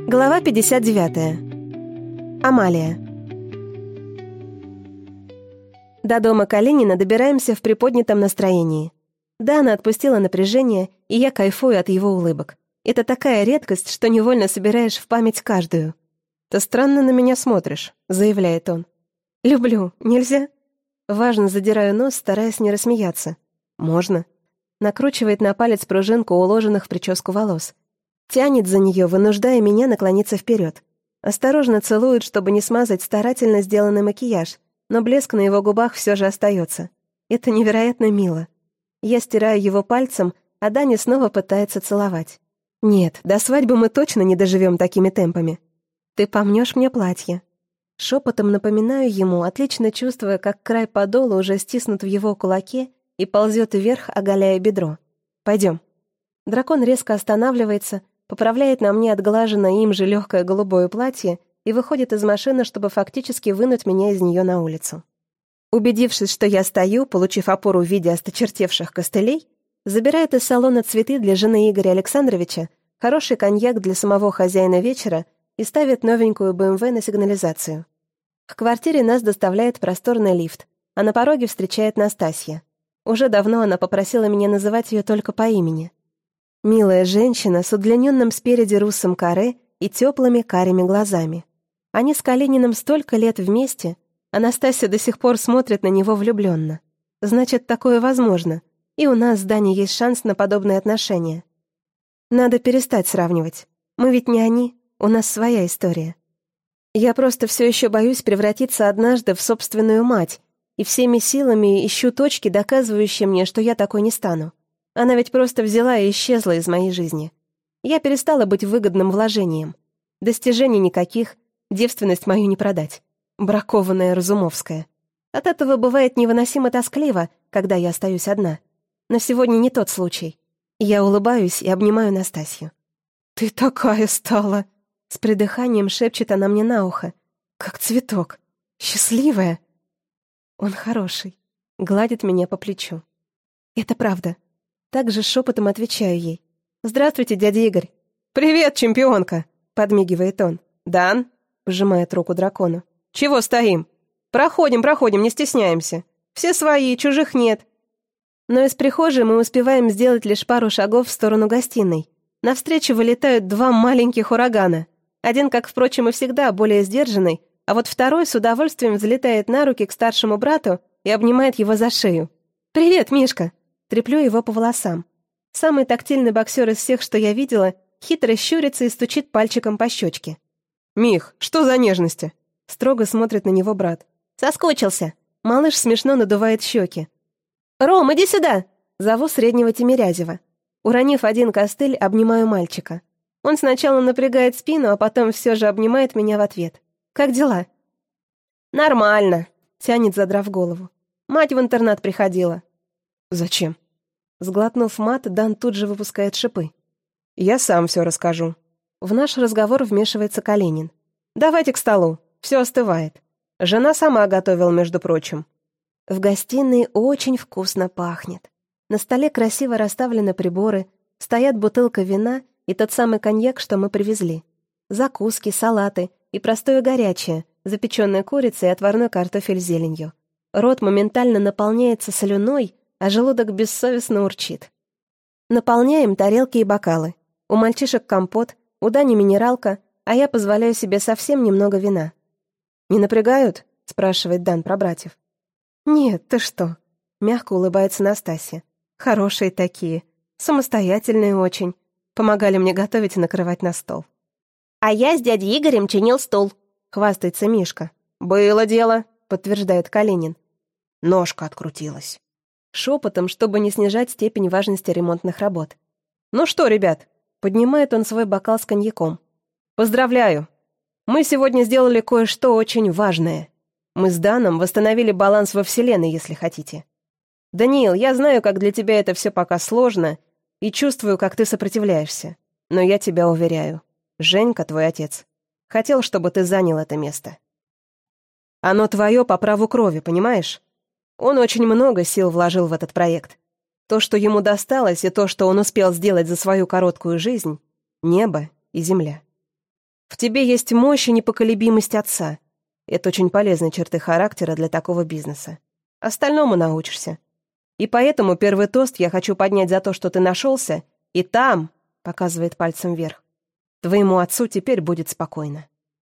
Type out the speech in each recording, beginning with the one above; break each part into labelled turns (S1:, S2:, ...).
S1: Глава 59. Амалия. До дома Калинина добираемся в приподнятом настроении. Дана отпустила напряжение, и я кайфую от его улыбок. Это такая редкость, что невольно собираешь в память каждую. «Ты странно на меня смотришь», — заявляет он. «Люблю. Нельзя?» Важно задираю нос, стараясь не рассмеяться. «Можно». Накручивает на палец пружинку уложенных в прическу волос. Тянет за нее, вынуждая меня наклониться вперед. Осторожно целует, чтобы не смазать старательно сделанный макияж, но блеск на его губах все же остается. Это невероятно мило. Я стираю его пальцем, а Даня снова пытается целовать. Нет, до свадьбы мы точно не доживем такими темпами. «Ты помнешь мне платье». Шепотом напоминаю ему, отлично чувствуя, как край подола уже стиснут в его кулаке и ползет вверх, оголяя бедро. «Пойдем». Дракон резко останавливается, поправляет на мне отглаженное им же легкое голубое платье и выходит из машины, чтобы фактически вынуть меня из нее на улицу. Убедившись, что я стою, получив опору в виде осточертевших костылей, забирает из салона цветы для жены Игоря Александровича, хороший коньяк для самого хозяина вечера и ставит новенькую БМВ на сигнализацию. В квартире нас доставляет просторный лифт, а на пороге встречает Настасья. Уже давно она попросила меня называть ее только по имени. Милая женщина с удлиненным спереди русым каре и теплыми карими глазами. Они с Калининым столько лет вместе, а Настасья до сих пор смотрит на него влюбленно. Значит, такое возможно, и у нас с Даней есть шанс на подобные отношения. Надо перестать сравнивать. Мы ведь не они, у нас своя история. Я просто все еще боюсь превратиться однажды в собственную мать, и всеми силами ищу точки, доказывающие мне, что я такой не стану. Она ведь просто взяла и исчезла из моей жизни. Я перестала быть выгодным вложением. Достижений никаких, девственность мою не продать. Бракованная Разумовская. От этого бывает невыносимо тоскливо, когда я остаюсь одна. Но сегодня не тот случай. Я улыбаюсь и обнимаю Настасью. «Ты такая стала!» С придыханием шепчет она мне на ухо. «Как цветок. Счастливая!» Он хороший. Гладит меня по плечу. «Это правда». Также шепотом отвечаю ей. «Здравствуйте, дядя Игорь». «Привет, чемпионка!» — подмигивает он. «Дан?» — пожимает руку дракону. «Чего стоим? Проходим, не стесняемся. Все свои, чужих нет». Но из прихожей мы успеваем сделать лишь пару шагов в сторону гостиной. Навстречу вылетают два маленьких урагана. Один, как, впрочем, и всегда, более сдержанный, а вот второй с удовольствием взлетает на руки к старшему брату и обнимает его за шею. «Привет, Мишка!» Треплю его по волосам. Самый тактильный боксер из всех, что я видела, хитро щурится и стучит пальчиком по щечке. «Мих, что за нежности?» Строго смотрит на него брат. «Соскучился!» Малыш смешно надувает щеки. «Ром, иди сюда!» Зову среднего Тимирязева. Уронив один костыль, обнимаю мальчика. Он сначала напрягает спину, а потом все же обнимает меня в ответ. «Как дела?» «Нормально», — тянет, задрав голову. «Мать в интернат приходила». «Зачем?» Сглотнув мат, Дан тут же выпускает шипы. «Я сам все расскажу». В наш разговор вмешивается Калинин. «Давайте к столу, все остывает. Жена сама готовила, между прочим». В гостиной очень вкусно пахнет. На столе красиво расставлены приборы, стоят бутылка вина и тот самый коньяк, что мы привезли. Закуски, салаты и простое горячее, запеченная курица и отварной картофель с зеленью. Рот моментально наполняется слюной, а желудок бессовестно урчит. Наполняем тарелки и бокалы. У мальчишек компот, у Дани минералка, а я позволяю себе совсем немного вина. «Не напрягают?» — спрашивает Дан про братьев. «Нет, ты что?» — мягко улыбается Настасья. «Хорошие такие, самостоятельные очень. Помогали мне готовить и накрывать на стол». «А я с дядей Игорем чинил стол», — хвастается Мишка. «Было дело», — подтверждает Калинин. «Ножка открутилась». Шепотом, чтобы не снижать степень важности ремонтных работ. «Ну что, ребят?» — поднимает он свой бокал с коньяком. «Поздравляю! Мы сегодня сделали кое-что очень важное. Мы с Даном восстановили баланс во Вселенной, если хотите. Даниил, я знаю, как для тебя это все пока сложно, и чувствую, как ты сопротивляешься. Но я тебя уверяю, Женька, твой отец, хотел, чтобы ты занял это место. Оно твое по праву крови, понимаешь? Он очень много сил вложил в этот проект. То, что ему досталось, и то, что он успел сделать за свою короткую жизнь — небо и земля. В тебе есть мощь и непоколебимость отца. Это очень полезные черты характера для такого бизнеса. Остальному научишься. И поэтому первый тост я хочу поднять за то, что ты нашелся, и там, показывает пальцем вверх, твоему отцу теперь будет спокойно.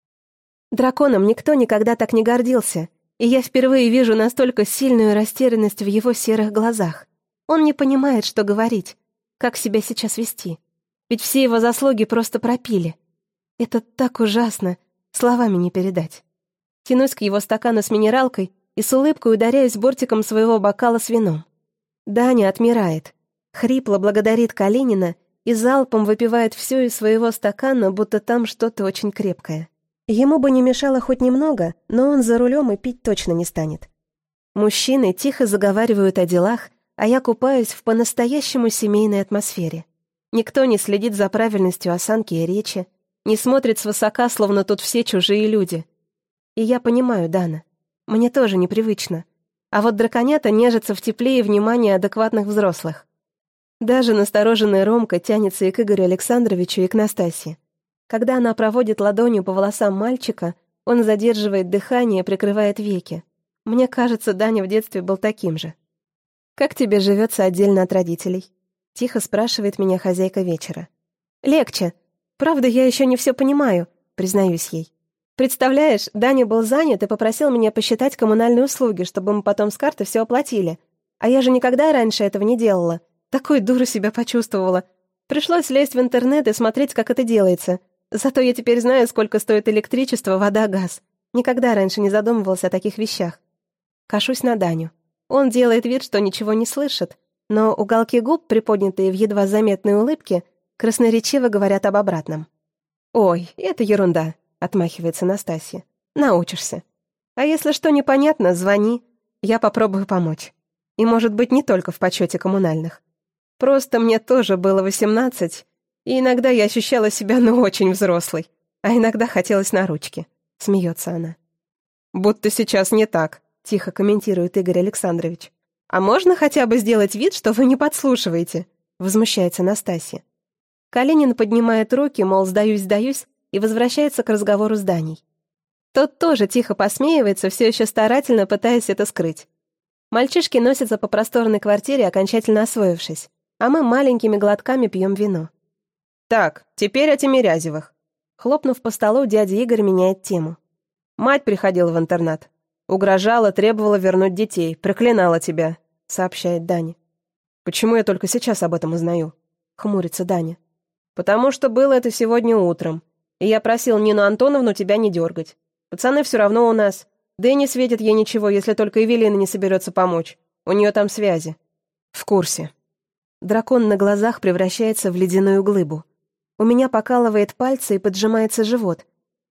S1: Драконом никто никогда так не гордился, и я впервые вижу настолько сильную растерянность в его серых глазах. Он не понимает, что говорить, как себя сейчас вести. Ведь все его заслуги просто пропили. Это так ужасно, словами не передать. Тянусь к его стакану с минералкой и с улыбкой ударяюсь бортиком своего бокала с вином. Даня отмирает, хрипло благодарит Калинина и залпом выпивает все из своего стакана, будто там что-то очень крепкое. Ему бы не мешало хоть немного, но он за рулем и пить точно не станет. Мужчины тихо заговаривают о делах, а я купаюсь в по-настоящему семейной атмосфере. Никто не следит за правильностью осанки и речи, не смотрит свысока, словно тут все чужие люди. И я понимаю Дана. Мне тоже непривычно. А вот драконята нежатся в тепле и внимании адекватных взрослых. Даже настороженная Ромка тянется и к Игорю Александровичу, и к Настасье. Когда она проводит ладонью по волосам мальчика, он задерживает дыхание, прикрывает веки. Мне кажется, Даня в детстве был таким же. «Как тебе живется отдельно от родителей?» — тихо спрашивает меня хозяйка вечера. «Легче. Правда, я еще не все понимаю», — признаюсь ей. «Представляешь, Даня был занят и попросил меня посчитать коммунальные услуги, чтобы мы потом с карты все оплатили. А я же никогда раньше этого не делала. Такой дурой себя почувствовала. Пришлось лезть в интернет и смотреть, как это делается. Зато я теперь знаю, сколько стоит электричество, вода, газ. Никогда раньше не задумывался о таких вещах». Кашусь на Даню. Он делает вид, что ничего не слышит, но уголки губ, приподнятые в едва заметной улыбке, красноречиво говорят об обратном. «Ой, это ерунда», — отмахивается Настасья. «Научишься. А если что непонятно, звони. Я попробую помочь. И, может быть, не только в почете коммунальных. Просто мне тоже было 18, и иногда я ощущала себя, очень взрослой, а иногда хотелось на ручки», — смеется она. «Будто сейчас не так», — тихо комментирует Игорь Александрович. «А можно хотя бы сделать вид, что вы не подслушиваете?» — возмущается Настасья. Калинин поднимает руки, мол, сдаюсь, и возвращается к разговору с Даней. Тот тоже тихо посмеивается, все еще старательно пытаясь это скрыть. Мальчишки носятся по просторной квартире, окончательно освоившись, а мы маленькими глотками пьем вино. «Так, теперь о Тимирязевых». Хлопнув по столу, дядя Игорь меняет тему. «Мать приходила в интернат. Угрожала, требовала вернуть детей, проклинала тебя», — сообщает Даня. «Почему я только сейчас об этом узнаю?» — хмурится Даня. «Потому что было это сегодня утром, и я просил Нину Антоновну тебя не дергать. Пацаны все равно у нас. Да и не светит ей ничего, если только Эвелина не соберется помочь. У нее там связи». «В курсе». Дракон на глазах превращается в ледяную глыбу. У меня покалывает пальцы и поджимается живот.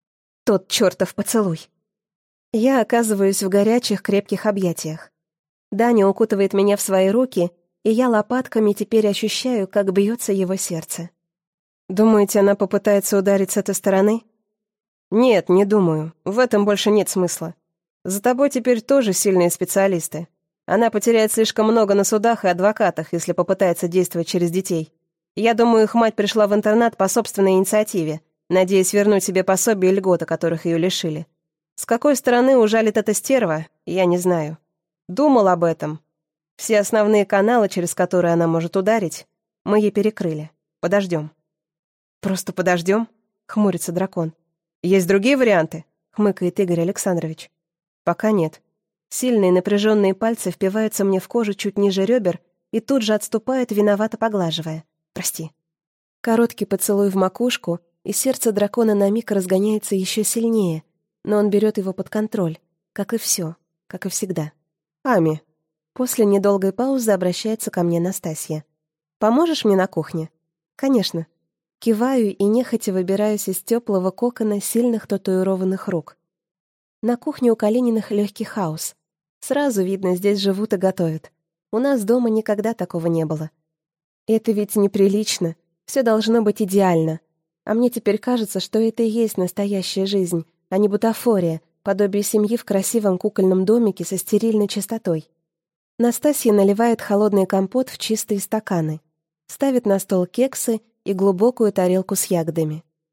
S1: Тот чертов поцелуй. Я оказываюсь в горячих, крепких объятиях. Даня укутывает меня в свои руки, и я лопатками теперь ощущаю, как бьется его сердце. «Думаете, она попытается ударить с этой стороны?» «Нет, не думаю. В этом больше нет смысла. За тобой теперь тоже сильные специалисты. Она потеряет слишком много на судах и адвокатах, если попытается действовать через детей. Я думаю, их мать пришла в интернат по собственной инициативе, надеясь вернуть себе пособие и льготы, которых ее лишили. С какой стороны ужалит эта стерва, я не знаю. Думал об этом. Все основные каналы, через которые она может ударить, мы ей перекрыли. Подождем». «Просто подождем?» — хмурится дракон. «Есть другие варианты?» — хмыкает Игорь Александрович. «Пока нет. Сильные напряженные пальцы впиваются мне в кожу чуть ниже ребер и тут же отступают, виновато поглаживая. Прости». Короткий поцелуй в макушку, и сердце дракона на миг разгоняется еще сильнее, но он берет его под контроль, как и все, как и всегда. «Ами». После недолгой паузы обращается ко мне Настасья. «Поможешь мне на кухне?» «Конечно». Киваю и нехотя выбираюсь из теплого кокона сильных татуированных рук. На кухне у Калининых легкий хаос. Сразу видно, здесь живут и готовят. У нас дома никогда такого не было. Это ведь неприлично, все должно быть идеально. А мне теперь кажется, что это и есть настоящая жизнь, а не бутафория, подобие семьи в красивом кукольном домике со стерильной чистотой. Настасья наливает холодный компот в чистые стаканы, ставит на стол кексы и глубокую тарелку с ягодами.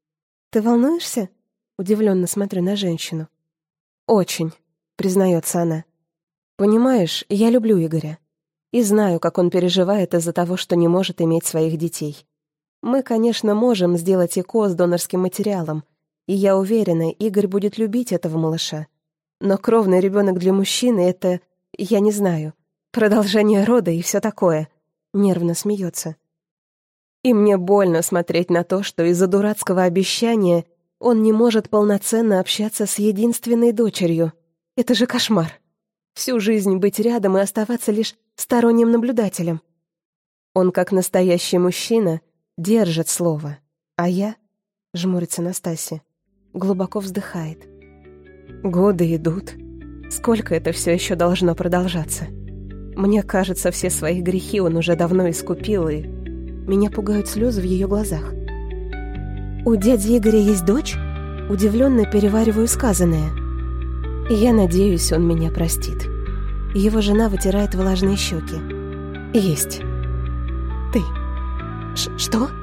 S1: «Ты волнуешься?» Удивленно смотрю на женщину. «Очень», — признается она. «Понимаешь, я люблю Игоря. И знаю, как он переживает из-за того, что не может иметь своих детей. Мы, конечно, можем сделать ЭКО с донорским материалом, и я уверена, Игорь будет любить этого малыша. Но кровный ребенок для мужчины — это, я не знаю, продолжение рода и все такое». Нервно смеется. И мне больно смотреть на то, что из-за дурацкого обещания он не может полноценно общаться с единственной дочерью. Это же кошмар. Всю жизнь быть рядом и оставаться лишь сторонним наблюдателем. Он, как настоящий мужчина, держит слово. А я, жмурится Настасья, глубоко вздыхает. Годы идут. Сколько это все еще должно продолжаться? Мне кажется, все свои грехи он уже давно искупил, и меня пугают слезы в ее глазах. «У дяди Игоря есть дочь?» Удивленно перевариваю сказанное. Я надеюсь, он меня простит. Его жена вытирает влажные щеки. «Есть. Ты. Что?»